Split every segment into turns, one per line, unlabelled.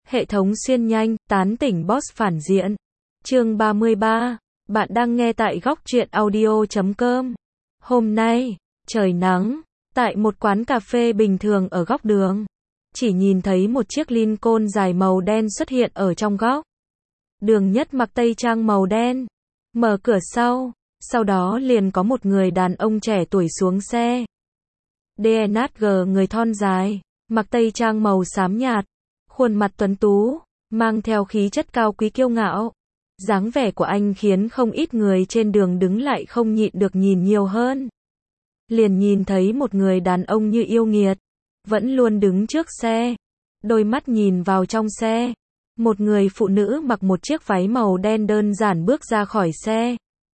Hệ thống xuyên nhanh, tán tỉnh boss phản diện. Chương 33. Bạn đang nghe tại góc truyện audio.com. Hôm nay, trời nắng, tại một quán cà phê bình thường ở góc đường. Chỉ nhìn thấy một chiếc Lincoln dài màu đen xuất hiện ở trong góc. Đường Nhất mặc tây trang màu đen, mở cửa sau đó liền có một người đàn ông trẻ tuổi xuống xe. DNG người thon dài, mặc tây trang màu xám nhạt, khuôn mặt tuấn tú, mang theo khí chất cao quý kiêu ngạo. Dáng vẻ của anh khiến không ít người trên đường đứng lại không nhịn được nhìn nhiều hơn. Liền nhìn thấy một người đàn ông như yêu nghiệt, vẫn luôn đứng trước xe, đôi mắt nhìn vào trong xe. Một người phụ nữ mặc một chiếc váy màu đen đơn giản bước ra khỏi xe.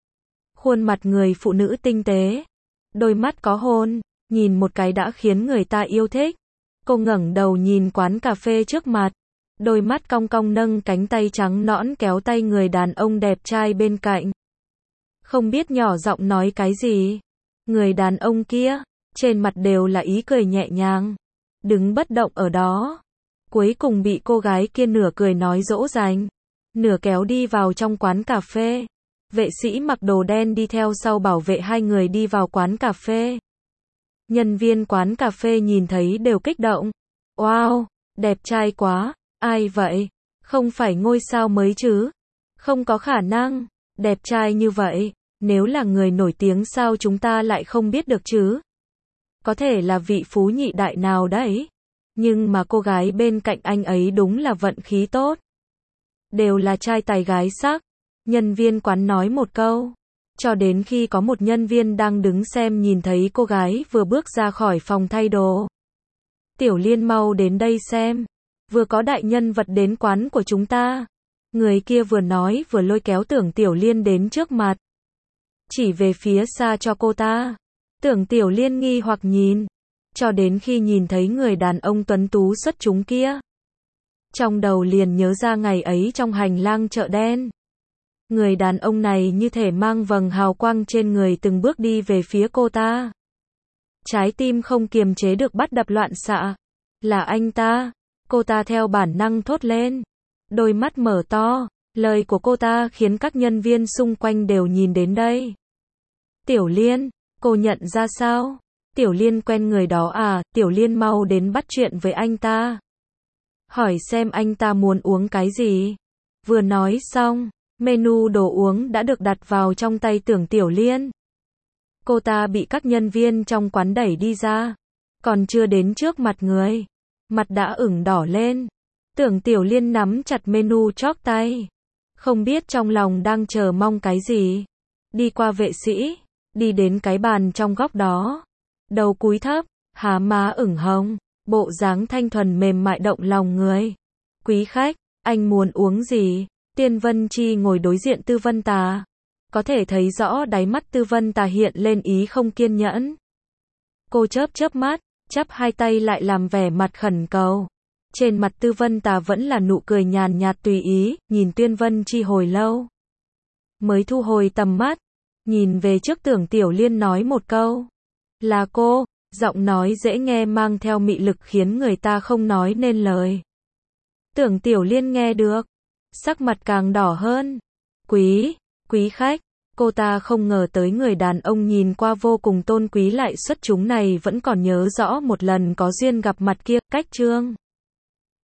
Khuôn mặt người phụ nữ tinh tế, đôi mắt có hôn, nhìn một cái đã khiến người ta yêu thích. Cô ngẩng đầu nhìn quán cà phê trước mặt, đôi mắt cong cong nâng cánh tay trắng nõn kéo tay người đàn ông đẹp trai bên cạnh. Không biết nhỏ giọng nói cái gì. Người đàn ông kia, trên mặt đều là ý cười nhẹ nhàng, đứng bất động ở đó. Cuối cùng bị cô gái kia nửa cười nói dỗ dành, nửa kéo đi vào trong quán cà phê. Vệ sĩ mặc đồ đen đi theo sau bảo vệ hai người đi vào quán cà phê. Nhân viên quán cà phê nhìn thấy đều kích động. Wow, đẹp trai quá, ai vậy? Không phải ngôi sao mới chứ? Không có khả năng, đẹp trai như vậy, nếu là người nổi tiếng sao chúng ta lại không biết được chứ? Có thể là vị phú nhị đại nào đấy. Nhưng mà cô gái bên cạnh anh ấy đúng là vận khí tốt. Đều là trai tài gái sắc. Nhân viên quán nói một câu. Cho đến khi có một nhân viên đang đứng xem nhìn thấy cô gái vừa bước ra khỏi phòng thay đồ. Tiểu Liên mau đến đây xem. Vừa có đại nhân vật đến quán của chúng ta. Người kia vừa nói vừa lôi kéo Tưởng Tiểu Liên đến trước mặt. Chỉ về phía xa cho cô ta. Tưởng Tiểu Liên nghi hoặc nhìn. Cho đến khi nhìn thấy người đàn ông tuấn tú xuất chúng kia. Trong đầu liền nhớ ra ngày ấy trong hành lang chợ đen. Người đàn ông này như thể mang vầng hào quang trên người từng bước đi về phía cô ta. Trái tim không kiềm chế được bắt đập loạn xạ. Là anh ta. Cô ta theo bản năng thốt lên. Đôi mắt mở to. Lời của cô ta khiến các nhân viên xung quanh đều nhìn đến đây. Tiểu Liên, cô nhận ra sao? Tiểu Liên quen người đó à? Tiểu Liên mau đến bắt chuyện với anh ta. Hỏi xem anh ta muốn uống cái gì. Vừa nói xong, menu đồ uống đã được đặt vào trong tay Tưởng Tiểu Liên. Cô ta bị các nhân viên trong quán đẩy đi ra. Còn chưa đến trước mặt người. Mặt đã ửng đỏ lên. Tưởng Tiểu Liên nắm chặt menu chóp tay. Không biết trong lòng đang chờ mong cái gì. Đi qua vệ sĩ. Đi đến cái bàn trong góc đó. Đầu cúi thấp. Há má ửng hồng. Bộ dáng thanh thuần mềm mại động lòng người. Quý khách, anh muốn uống gì? Tiên Vân Chi ngồi đối diện Tư Vân Tà. Có thể thấy rõ đáy mắt Tư Vân Tà hiện lên ý không kiên nhẫn. Cô chớp mắt, chắp hai tay lại làm vẻ mặt khẩn cầu. Trên mặt Tư Vân Tà vẫn là nụ cười nhàn nhạt tùy ý, nhìn Tiên Vân Chi hồi lâu. Mới thu hồi tầm mắt, nhìn về trước Tưởng Tiểu Liên nói một câu. Là cô, giọng nói dễ nghe mang theo mị lực khiến người ta không nói nên lời. Tưởng Tiểu Liên nghe được. Sắc mặt càng đỏ hơn. Quý khách, cô ta không ngờ tới người đàn ông nhìn qua vô cùng tôn quý lại xuất chúng này vẫn còn nhớ rõ một lần có duyên gặp mặt kia. Cách chương